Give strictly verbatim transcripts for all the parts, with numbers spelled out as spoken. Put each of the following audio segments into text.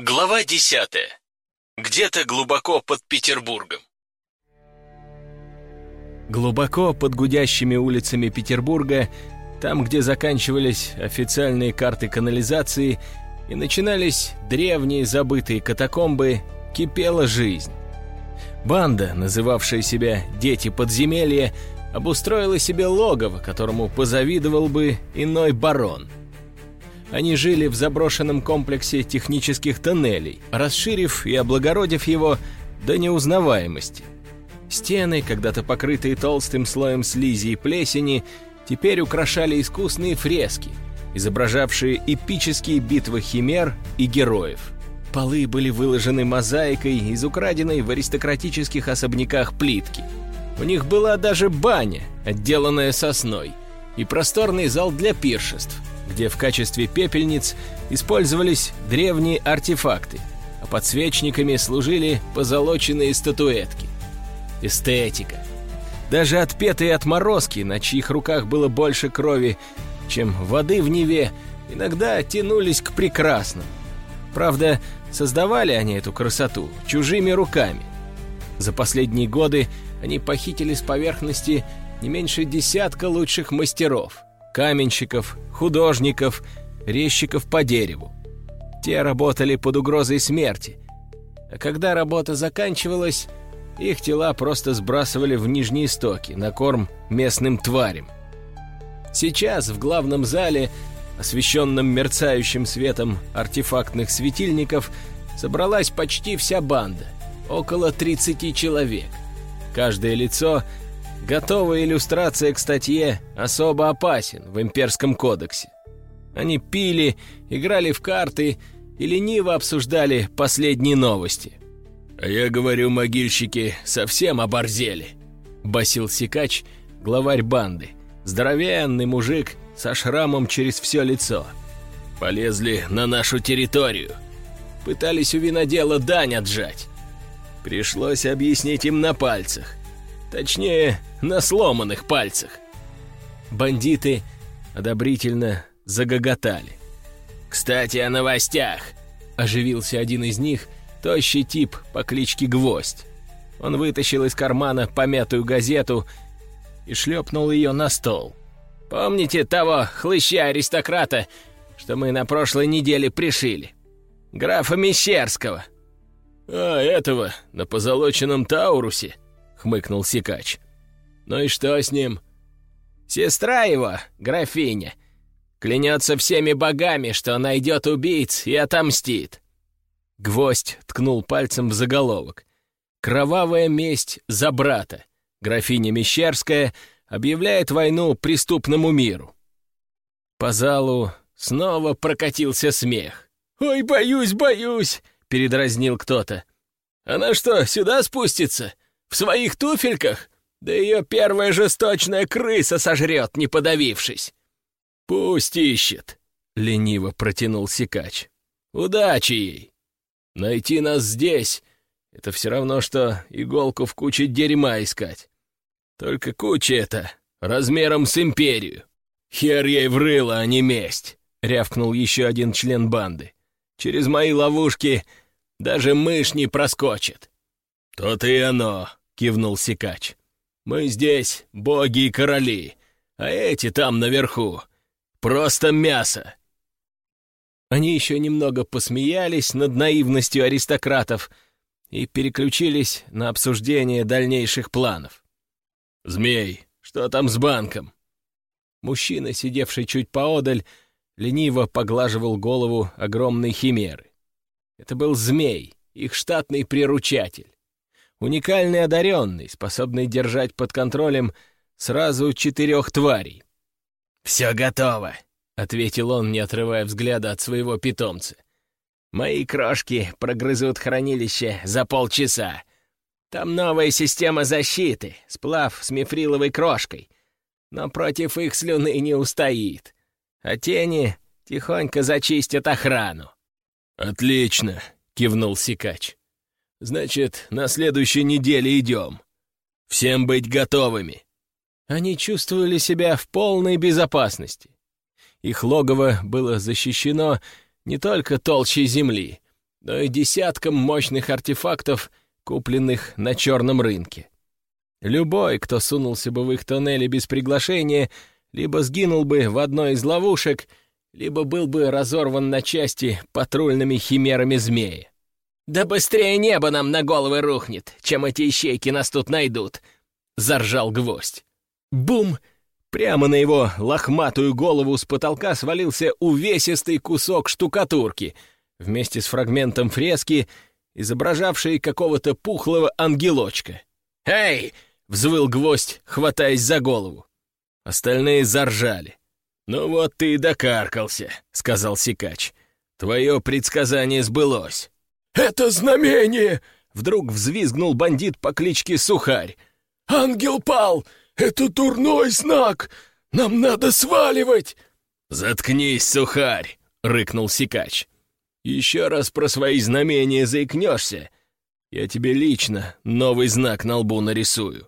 Глава десятая. Где-то глубоко под Петербургом. Глубоко под гудящими улицами Петербурга, там, где заканчивались официальные карты канализации и начинались древние забытые катакомбы, кипела жизнь. Банда, называвшая себя «Дети подземелья», обустроила себе логово, которому позавидовал бы иной барон. Они жили в заброшенном комплексе технических тоннелей, расширив и облагородив его до неузнаваемости. Стены, когда-то покрытые толстым слоем слизи и плесени, теперь украшали искусные фрески, изображавшие эпические битвы химер и героев. Полы были выложены мозаикой из украденной в аристократических особняках плитки. У них была даже баня, отделанная сосной, и просторный зал для пиршеств, где в качестве пепельниц использовались древние артефакты, а подсвечниками служили позолоченные статуэтки. Эстетика. Даже отпетые отморозки, на чьих руках было больше крови, чем воды в Неве, иногда тянулись к прекрасному. Правда, создавали они эту красоту чужими руками. За последние годы они похитили с поверхности не меньше десятка лучших мастеров, каменщиков, художников, резчиков по дереву. Те работали под угрозой смерти, а когда работа заканчивалась, их тела просто сбрасывали в нижние стоки на корм местным тварям. Сейчас в главном зале, освещенном мерцающим светом артефактных светильников, собралась почти вся банда, около тридцати человек. Каждое лицо — готовая иллюстрация к статье «Особо опасен» в Имперском кодексе. Они пили, играли в карты и лениво обсуждали последние новости. «А я говорю, могильщики совсем оборзели», — басил Сикач, главарь банды, здоровенный мужик со шрамом через все лицо. «Полезли на нашу территорию. Пытались у винодела дань отжать. Пришлось объяснить им на пальцах. Точнее, на сломанных пальцах». Бандиты одобрительно загоготали. «Кстати, о новостях», — оживился один из них, тощий тип по кличке Гвоздь. Он вытащил из кармана помятую газету и шлепнул ее на стол. «Помните того хлыща-аристократа, что мы на прошлой неделе пришили? Графа Мещерского». «А, этого, на позолоченном Таурусе», — хмыкнул Сикач. «Ну и что с ним?» «Сестра его, графиня, клянется всеми богами, что найдет убийц и отомстит». Гвоздь ткнул пальцем в заголовок. «Кровавая месть за брата. Графиня Мещерская объявляет войну преступному миру». По залу снова прокатился смех. «Ой, боюсь, боюсь!» — передразнил кто-то. «Она что, сюда спустится? В своих туфельках? Да ее первая жесточная крыса сожрет, не подавившись». «Пусть ищет», — лениво протянул Сикач. «Удачи ей! Найти нас здесь — это все равно, что иголку в куче дерьма искать. Только куча эта размером с империю. Хер ей в рыло, а не месть», — рявкнул еще один член банды. «Через мои ловушки даже мышь не проскочит». «То-то и оно», — кивнул Сикач. «Мы здесь боги и короли, а эти там наверху просто мясо». Они еще немного посмеялись над наивностью аристократов и переключились на обсуждение дальнейших планов. «Змей, что там с банком?» Мужчина, сидевший чуть поодаль, лениво поглаживал голову огромной химеры. Это был Змей, их штатный приручатель. Уникальный одаренный, способный держать под контролем сразу четырех тварей. «Все готово», — ответил он, не отрывая взгляда от своего питомца. «Мои крошки прогрызут хранилище за полчаса. Там новая система защиты, сплав с мифриловой крошкой, но против их слюны не устоит. А тени тихонько зачистят охрану». «Отлично», — кивнул Сикач. «Значит, на следующей неделе идем. Всем быть готовыми». Они чувствовали себя в полной безопасности. Их логово было защищено не только толщей земли, но и десяткам мощных артефактов, купленных на черном рынке. Любой, кто сунулся бы в их тоннели без приглашения, либо сгинул бы в одной из ловушек, либо был бы разорван на части патрульными химерами змеи. «Да быстрее небо нам на головы рухнет, чем эти ищейки нас тут найдут!» — заржал Гвоздь. Бум! Прямо на его лохматую голову с потолка свалился увесистый кусок штукатурки вместе с фрагментом фрески, изображавшей какого-то пухлого ангелочка. «Эй!» — взвыл Гвоздь, хватаясь за голову. Остальные заржали. «Ну вот ты и докаркался», — сказал Сикач. «Твое предсказание сбылось». «Это знамение!» — вдруг взвизгнул бандит по кличке Сухарь. «Ангел пал! Это дурной знак! Нам надо сваливать!» «Заткнись, Сухарь!» — рыкнул Сикач. «Еще раз про свои знамения заикнешься, я тебе лично новый знак на лбу нарисую.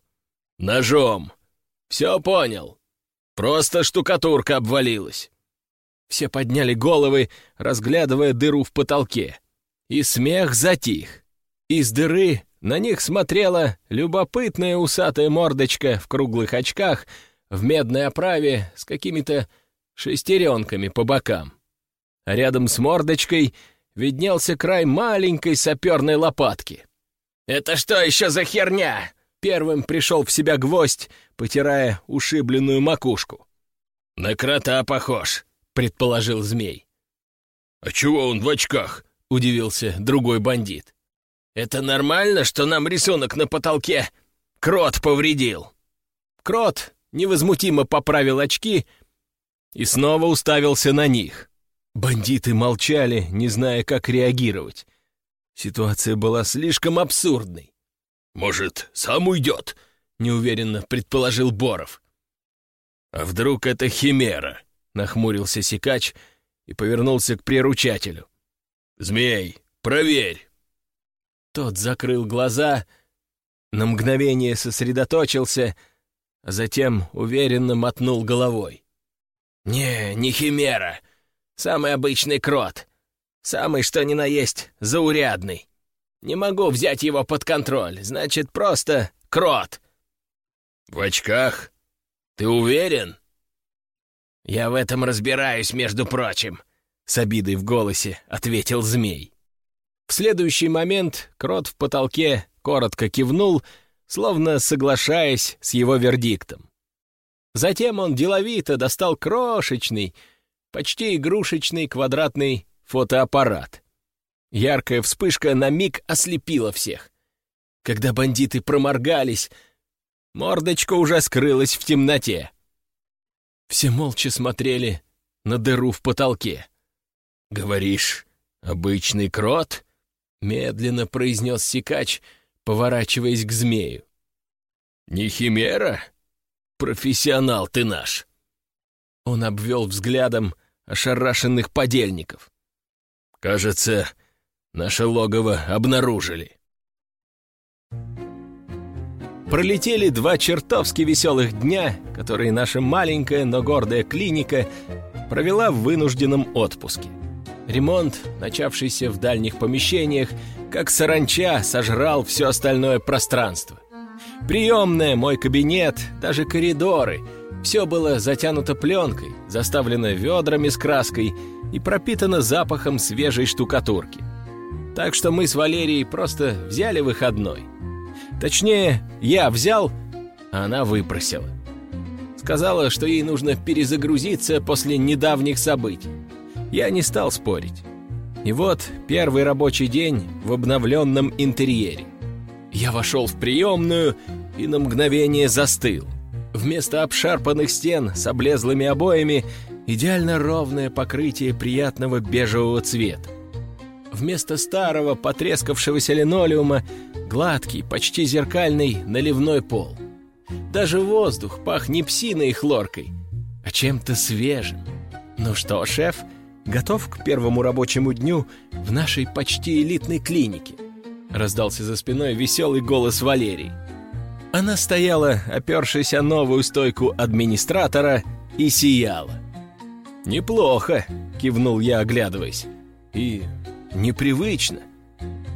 Ножом. Все понял? Просто штукатурка обвалилась». Все подняли головы, разглядывая дыру в потолке. И смех затих. Из дыры на них смотрела любопытная усатая мордочка в круглых очках, в медной оправе с какими-то шестеренками по бокам. А рядом с мордочкой виднелся край маленькой саперной лопатки. «Это что еще за херня?» Первым пришел в себя Гвоздь, потирая ушибленную макушку. «На крота похож», — предположил Змей. «А чего он в очках?» — удивился другой бандит. «Это нормально, что нам рисунок на потолке крот повредил?» Крот невозмутимо поправил очки и снова уставился на них. Бандиты молчали, не зная, как реагировать. Ситуация была слишком абсурдной. «Может, сам уйдет?» — неуверенно предположил Боров. «А вдруг это химера?» — нахмурился Сикач и повернулся к приручателю. «Змей, проверь!» Тот закрыл глаза, на мгновение сосредоточился, а затем уверенно мотнул головой. «Не, не химера. Самый обычный крот. Самый что ни на есть заурядный. Не могу взять его под контроль, значит, просто крот». «В очках? Ты уверен?» «Я в этом разбираюсь, между прочим», — с обидой в голосе ответил Змей. В следующий момент крот в потолке коротко кивнул, словно соглашаясь с его вердиктом. Затем он деловито достал крошечный, почти игрушечный квадратный фотоаппарат. Яркая вспышка на миг ослепила всех. Когда бандиты проморгались, мордочка уже скрылась в темноте. Все молча смотрели на дыру в потолке. «Говоришь, обычный крот?» — медленно произнес Сикач, поворачиваясь к Змею. «Не химера? Профессионал ты наш!» Он обвел взглядом ошарашенных подельников. «Кажется, наше логово обнаружили». Пролетели два чертовски веселых дня, которые наша маленькая, но гордая клиника провела в вынужденном отпуске. Ремонт, начавшийся в дальних помещениях, как саранча сожрал все остальное пространство. Приемная, мой кабинет, даже коридоры — все было затянуто пленкой, заставлено ведрами с краской и пропитано запахом свежей штукатурки. Так что мы с Валерией просто взяли выходной. Точнее, я взял, а она выпросила. Сказала, что ей нужно перезагрузиться после недавних событий. Я не стал спорить. И вот первый рабочий день в обновленном интерьере. Я вошел в приемную и на мгновение застыл. Вместо обшарпанных стен с облезлыми обоями идеально ровное покрытие приятного бежевого цвета. Вместо старого потрескавшегося линолеума гладкий, почти зеркальный наливной пол. Даже воздух пах не псиной и хлоркой, а чем-то свежим. Ну что, шеф, готов к первому рабочему дню в нашей почти элитной клинике? Раздался за спиной веселый голос Валерии. Она стояла, опершись о новую стойку администратора, и сияла. «Неплохо», — кивнул я, оглядываясь. «И непривычно.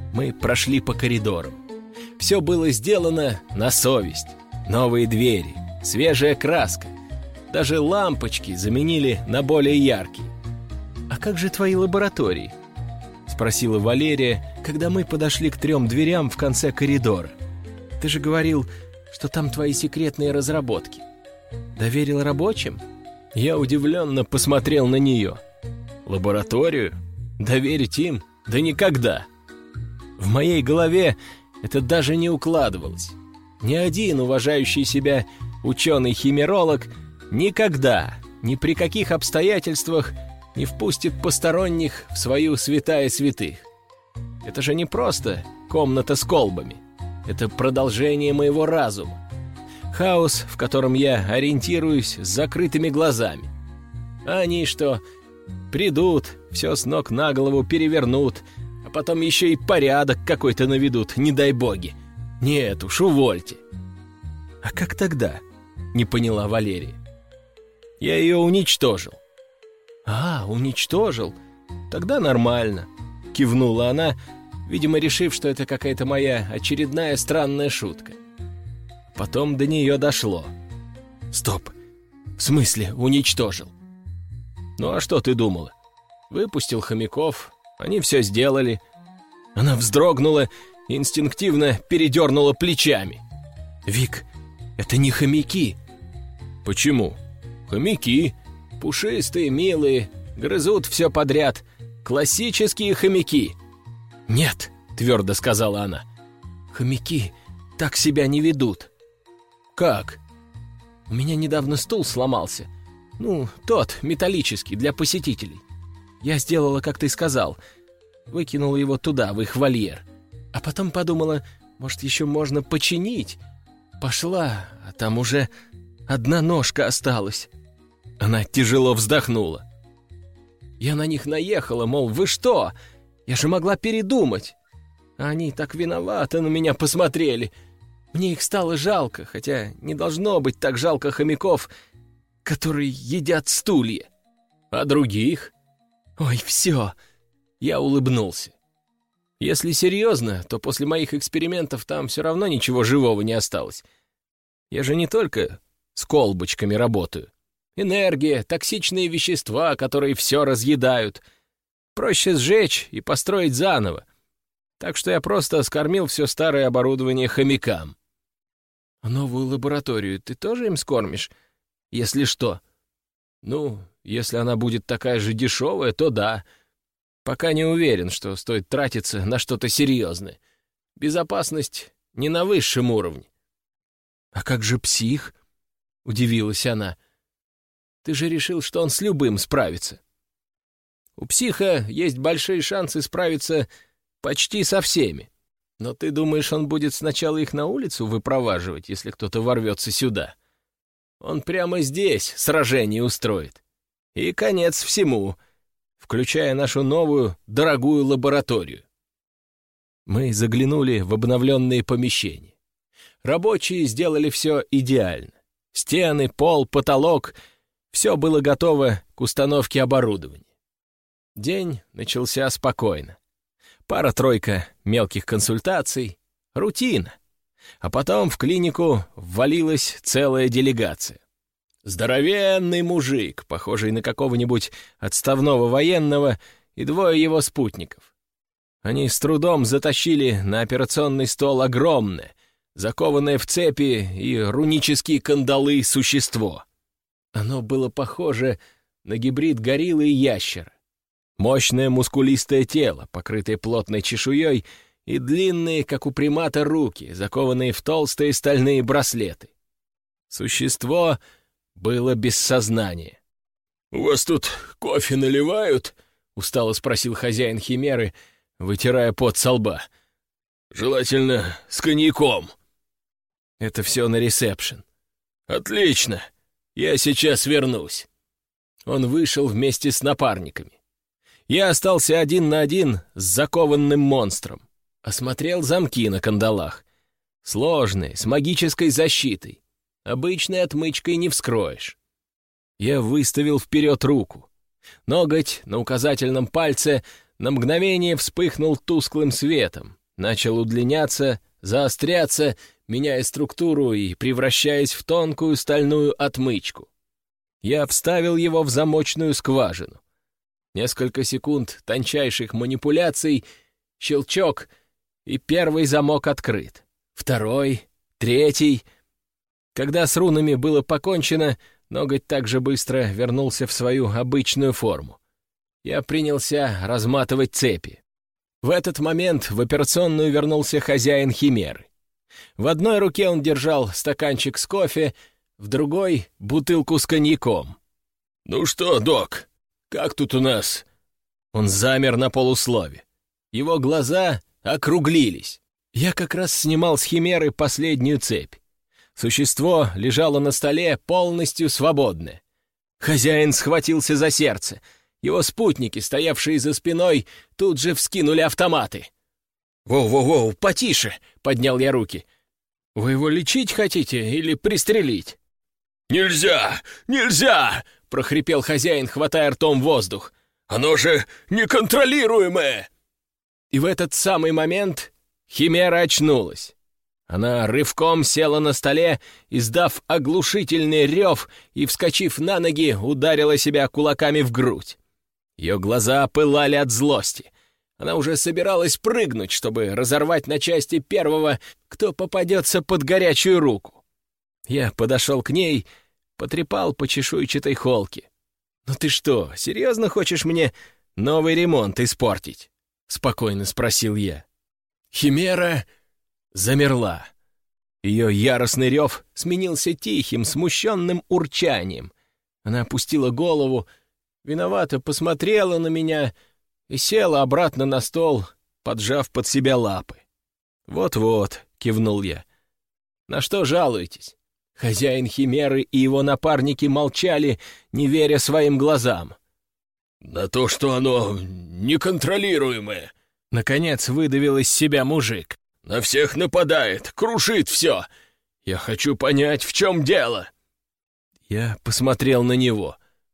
Мы прошли по коридорам. Все было сделано на совесть. Новые двери, свежая краска. Даже лампочки заменили на более яркие. «А как же твои лаборатории?» — спросила Валерия, когда мы подошли к трем дверям в конце коридора. «Ты же говорил, что там твои секретные разработки. Доверил рабочим?» Я удивленно посмотрел на нее. «Лабораторию? Доверить им? Да никогда!» В моей голове это даже не укладывалось. Ни один уважающий себя ученый-химеролог никогда, ни при каких обстоятельствах не впустит посторонних в свою святая святых. Это же не просто комната с колбами. Это продолжение моего разума. Хаос, в котором я ориентируюсь с закрытыми глазами. А они что? Придут, все с ног на голову перевернут, а потом еще и порядок какой-то наведут, не дай боги. Нет уж, увольте. А как тогда? Не поняла Валерия. Я ее уничтожил. А, уничтожил? Тогда нормально. Кивнула она, видимо, решив, что это какая-то моя очередная странная шутка. Потом до нее дошло. Стоп, в смысле уничтожил? Ну а что ты думала? Выпустил хомяков, они все сделали. Она вздрогнула и инстинктивно передернула плечами. Вик, это не хомяки. Почему? Хомяки, пушистые, милые, грызут все подряд. Классические хомяки. Нет, твердо сказала она. Хомяки так себя не ведут. Как? У меня недавно стул сломался. Ну, тот, металлический, для посетителей. Я сделала, как ты сказал. Выкинула его туда, в их вольер. А потом подумала, может, еще можно починить. Пошла, а там уже одна ножка осталась. Она тяжело вздохнула. Я на них наехала, мол, вы что? Я же могла передумать. А они так виновато на меня посмотрели. Мне их стало жалко, хотя не должно быть так жалко хомяков, которые едят стулья. А других? Ой, все. Я улыбнулся. Если серьезно, то после моих экспериментов там все равно ничего живого не осталось. Я же не только с колбочками работаю. Энергия, токсичные вещества, которые все разъедают. Проще сжечь и построить заново. Так что я просто скормил все старое оборудование хомякам. А новую лабораторию ты тоже им скормишь? Если что? Ну, если она будет такая же дешевая, то да. Пока не уверен, что стоит тратиться на что-то серьезное. Безопасность не на высшем уровне. А как же псих? Удивилась она. Ты же решил, что он с любым справится. У психа есть большие шансы справиться почти со всеми. Но ты думаешь, он будет сначала их на улицу выпроваживать, если кто-то ворвется сюда? Он прямо здесь сражение устроит. И конец всему, включая нашу новую дорогую лабораторию. Мы заглянули в обновленные помещения. Рабочие сделали все идеально. Стены, пол, потолок — все было готово к установке оборудования. День начался спокойно. Пара-тройка мелких консультаций, рутина. А потом в клинику ввалилась целая делегация. Здоровенный мужик, похожий на какого-нибудь отставного военного, и двое его спутников. Они с трудом затащили на операционный стол огромное, закованное в цепи и рунические кандалы существо. Оно было похоже на гибрид гориллы и ящера. Мощное мускулистое тело, покрытое плотной чешуей, и длинные, как у примата, руки, закованные в толстые стальные браслеты. Существо было без сознания. «У вас тут кофе наливают?» — устало спросил хозяин химеры, вытирая пот со лба. «Желательно с коньяком». «Это все на ресепшн». «Отлично, я сейчас вернусь». Он вышел вместе с напарниками. Я остался один на один с закованным монстром. Осмотрел замки на кандалах. Сложные, с магической защитой. Обычной отмычкой не вскроешь. Я выставил вперед руку. Ноготь на указательном пальце на мгновение вспыхнул тусклым светом, начал удлиняться, заостряться, меняя структуру и превращаясь в тонкую стальную отмычку. Я вставил его в замочную скважину. Несколько секунд тончайших манипуляций, щелчок, и первый замок открыт. Второй, третий. Когда с рунами было покончено, ноготь также быстро вернулся в свою обычную форму. Я принялся разматывать цепи. В этот момент в операционную вернулся хозяин Химеры. В одной руке он держал стаканчик с кофе, в другой — бутылку с коньяком. «Ну что, док, как тут у нас?» Он замер на полуслове. Его глаза округлились. Я как раз снимал с Химеры последнюю цепь. Существо лежало на столе полностью свободное. Хозяин схватился за сердце. Его спутники, стоявшие за спиной, тут же вскинули автоматы. «Воу-воу-воу, потише!» — поднял я руки. «Вы его лечить хотите или пристрелить?» «Нельзя! Нельзя!» — прохрипел хозяин, хватая ртом воздух. «Оно же неконтролируемое!» И в этот самый момент Химера очнулась. Она рывком села на столе, издав оглушительный рев и, вскочив на ноги, ударила себя кулаками в грудь. Ее глаза пылали от злости. Она уже собиралась прыгнуть, чтобы разорвать на части первого, кто попадется под горячую руку. Я подошел к ней, потрепал по чешуйчатой холке. «Ну ты что, серьезно хочешь мне новый ремонт испортить?» — спокойно спросил я. Химера замерла. Ее яростный рев сменился тихим, смущенным урчанием. Она опустила голову, виновато посмотрела на меня и села обратно на стол, поджав под себя лапы. «Вот-вот», — кивнул я. «На что жалуетесь?» Хозяин Химеры и его напарники молчали, не веря своим глазам. «На то, что оно неконтролируемое», — наконец выдавил из себя мужик. «На всех нападает, крушит все. Я хочу понять, в чем дело». Я посмотрел на него.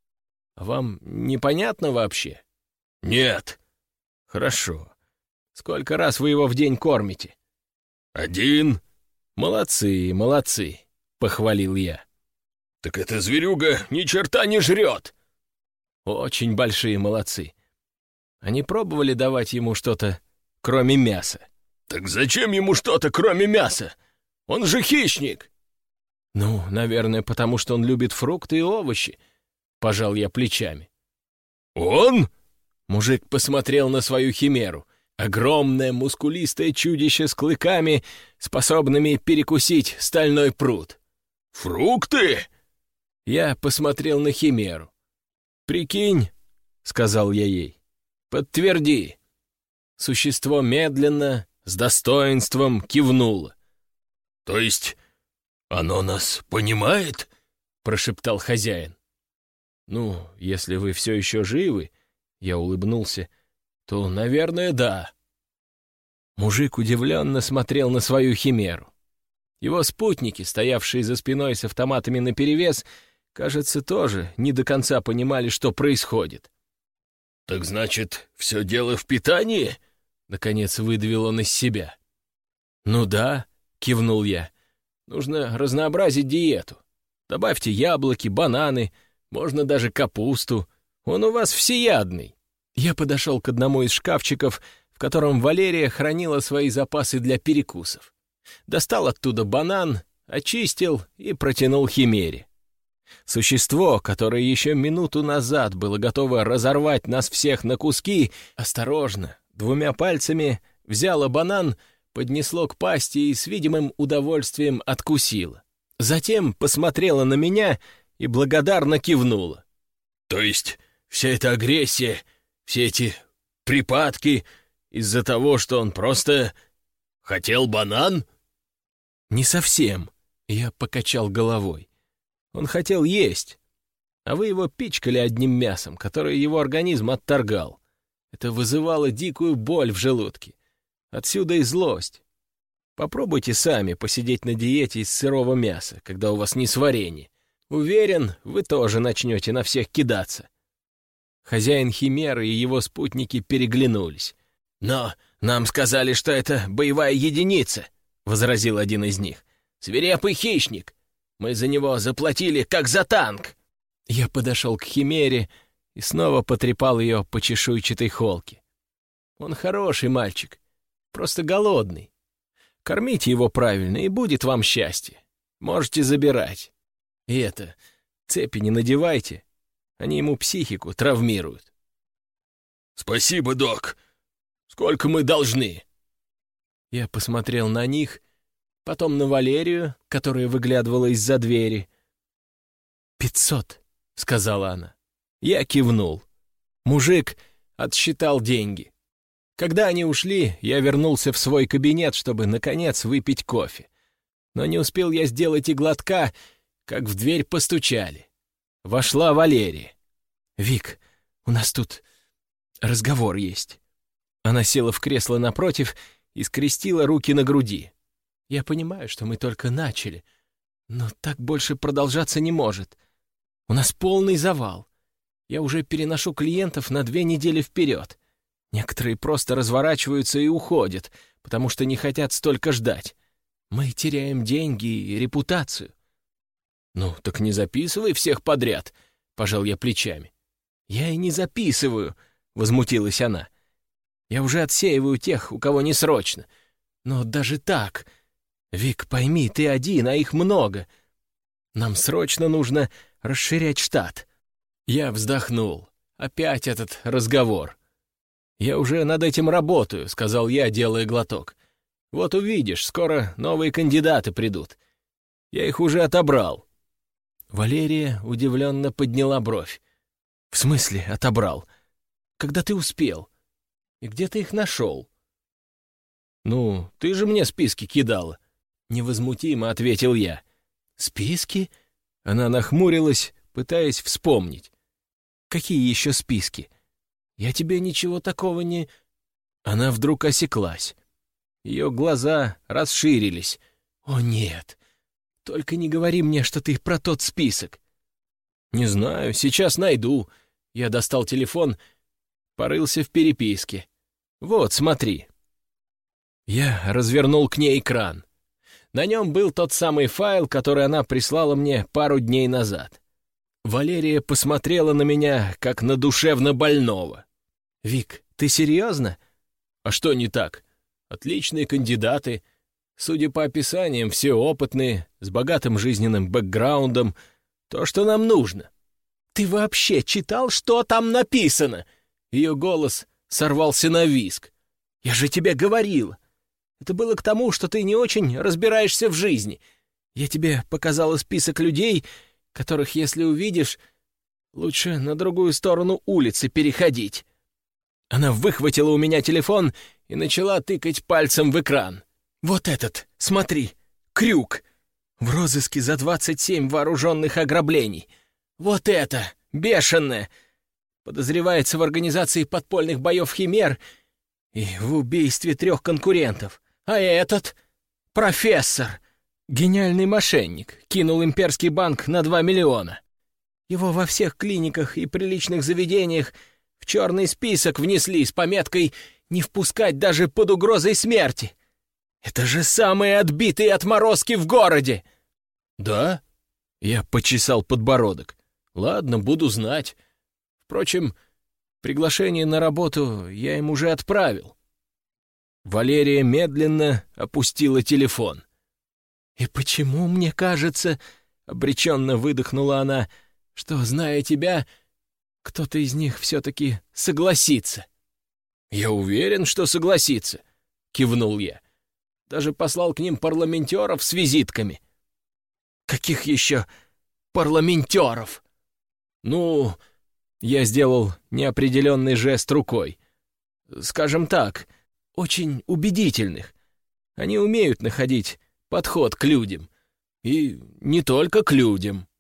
«Вам непонятно вообще?» «Нет». «Хорошо. Сколько раз вы его в день кормите?» «Один». «Молодцы, молодцы», — похвалил я. «Так эта зверюга ни черта не жрет». «Очень большие молодцы. Они пробовали давать ему что-то, кроме мяса?» «Так зачем ему что-то, кроме мяса? Он же хищник!» «Ну, наверное, потому что он любит фрукты и овощи», — пожал я плечами. «Он?» — мужик посмотрел на свою Химеру. Огромное мускулистое чудище с клыками, способными перекусить стальной пруд. «Фрукты?» Я посмотрел на Химеру. «Прикинь», — сказал я ей, — «подтверди». Существо медленно, с достоинством кивнуло. «То есть оно нас понимает?» — прошептал хозяин. «Ну, если вы все еще живы», — я улыбнулся, — «то, наверное, да». Мужик удивленно смотрел на свою Химеру. Его спутники, стоявшие за спиной с автоматами наперевес, кажется, тоже не до конца понимали, что происходит. «Так значит, все дело в питании?» — наконец выдавил он из себя. «Ну да», — кивнул я, — «нужно разнообразить диету. Добавьте яблоки, бананы, можно даже капусту. Он у вас всеядный». Я подошел к одному из шкафчиков, в котором Валерия хранила свои запасы для перекусов. Достал оттуда банан, очистил и протянул Химере. Существо, которое еще минуту назад было готово разорвать нас всех на куски, осторожно, двумя пальцами взяло банан, поднесло к пасти и с видимым удовольствием откусило. Затем посмотрела на меня и благодарно кивнула. «То есть вся эта агрессия, все эти припадки из-за того, что он просто хотел банан?» «Не совсем», — я покачал головой. «Он хотел есть, а вы его пичкали одним мясом, которое его организм отторгал. Это вызывало дикую боль в желудке. Отсюда и злость. Попробуйте сами посидеть на диете из сырого мяса, когда у вас несварение. Уверен, вы тоже начнете на всех кидаться». Хозяин Химеры и его спутники переглянулись. «Но нам сказали, что это боевая единица», — возразил один из них. «Свирепый хищник. Мы за него заплатили, как за танк». Я подошел к Химере и снова потрепал ее по чешуйчатой холке. «Он хороший мальчик, просто голодный. Кормите его правильно, и будет вам счастье. Можете забирать. И это, цепи не надевайте, они ему психику травмируют». «Спасибо, док. Сколько мы должны?» Я посмотрел на них, потом на Валерию, которая выглядывала из-за двери. «Пятьсот», — сказала она. Я кивнул. Мужик отсчитал деньги. Когда они ушли, я вернулся в свой кабинет, чтобы, наконец, выпить кофе. Но не успел я сделать и глотка, как в дверь постучали. Вошла Валерия. «Вик, у нас тут разговор есть». Она села в кресло напротив и скрестила руки на груди. «Я понимаю, что мы только начали, но так больше продолжаться не может. У нас полный завал. Я уже переношу клиентов на две недели вперед. Некоторые просто разворачиваются и уходят, потому что не хотят столько ждать. Мы теряем деньги и репутацию». «Ну, так не записывай всех подряд», — пожал я плечами. «Я и не записываю», — возмутилась она. «Я уже отсеиваю тех, у кого не срочно. Но даже так... Вик, пойми, ты один, а их много. Нам срочно нужно расширять штат». Я вздохнул. Опять этот разговор. «Я уже над этим работаю», — сказал я, делая глоток. «Вот увидишь, скоро новые кандидаты придут. Я их уже отобрал». Валерия удивленно подняла бровь. «В смысле отобрал? Когда ты успел? И где ты их нашел?» «Ну, ты же мне списки кидала», — невозмутимо ответил я. «Списки?» Она нахмурилась, пытаясь вспомнить. «Какие еще списки? Я тебе ничего такого не...» Она вдруг осеклась. Ее глаза расширились. «О, нет! Только не говори мне, что ты про тот список!» «Не знаю, сейчас найду». Я достал телефон, порылся в переписке. «Вот, смотри». Я развернул к ней экран. На нем был тот самый файл, который она прислала мне пару дней назад. Валерия посмотрела на меня, как на душевно больного. «Вик, ты серьезно?» «А что не так? Отличные кандидаты. Судя по описаниям, все опытные, с богатым жизненным бэкграундом. То, что нам нужно». «Ты вообще читал, что там написано?» Ее голос сорвался на визг. «Я же тебе говорил. Это было к тому, что ты не очень разбираешься в жизни. Я тебе показала список людей, которых, если увидишь, лучше на другую сторону улицы переходить». Она выхватила у меня телефон и начала тыкать пальцем в экран. «Вот этот, смотри, Крюк. В розыске за двадцать семь вооруженных ограблений. Вот это, бешеное. Подозревается в организации подпольных боев Химер и в убийстве трех конкурентов. А этот — профессор. Гениальный мошенник. Кинул имперский банк на два миллиона. Его во всех клиниках и приличных заведениях в черный список внесли с пометкой «Не впускать даже под угрозой смерти». Это же самые отбитые отморозки в городе!» «Да?» — я почесал подбородок. «Ладно, буду знать. Впрочем, приглашение на работу я им уже отправил». Валерия медленно опустила телефон. «И почему мне кажется, — обреченно выдохнула она, — что, зная тебя, кто-то из них все-таки согласится?» «Я уверен, что согласится», — кивнул я. «Даже послал к ним парламентеров с визитками». «Каких еще парламентеров?» «Ну...» — я сделал неопределенный жест рукой. «Скажем так, очень убедительных. Они умеют находить подход к людям. И не только к людям».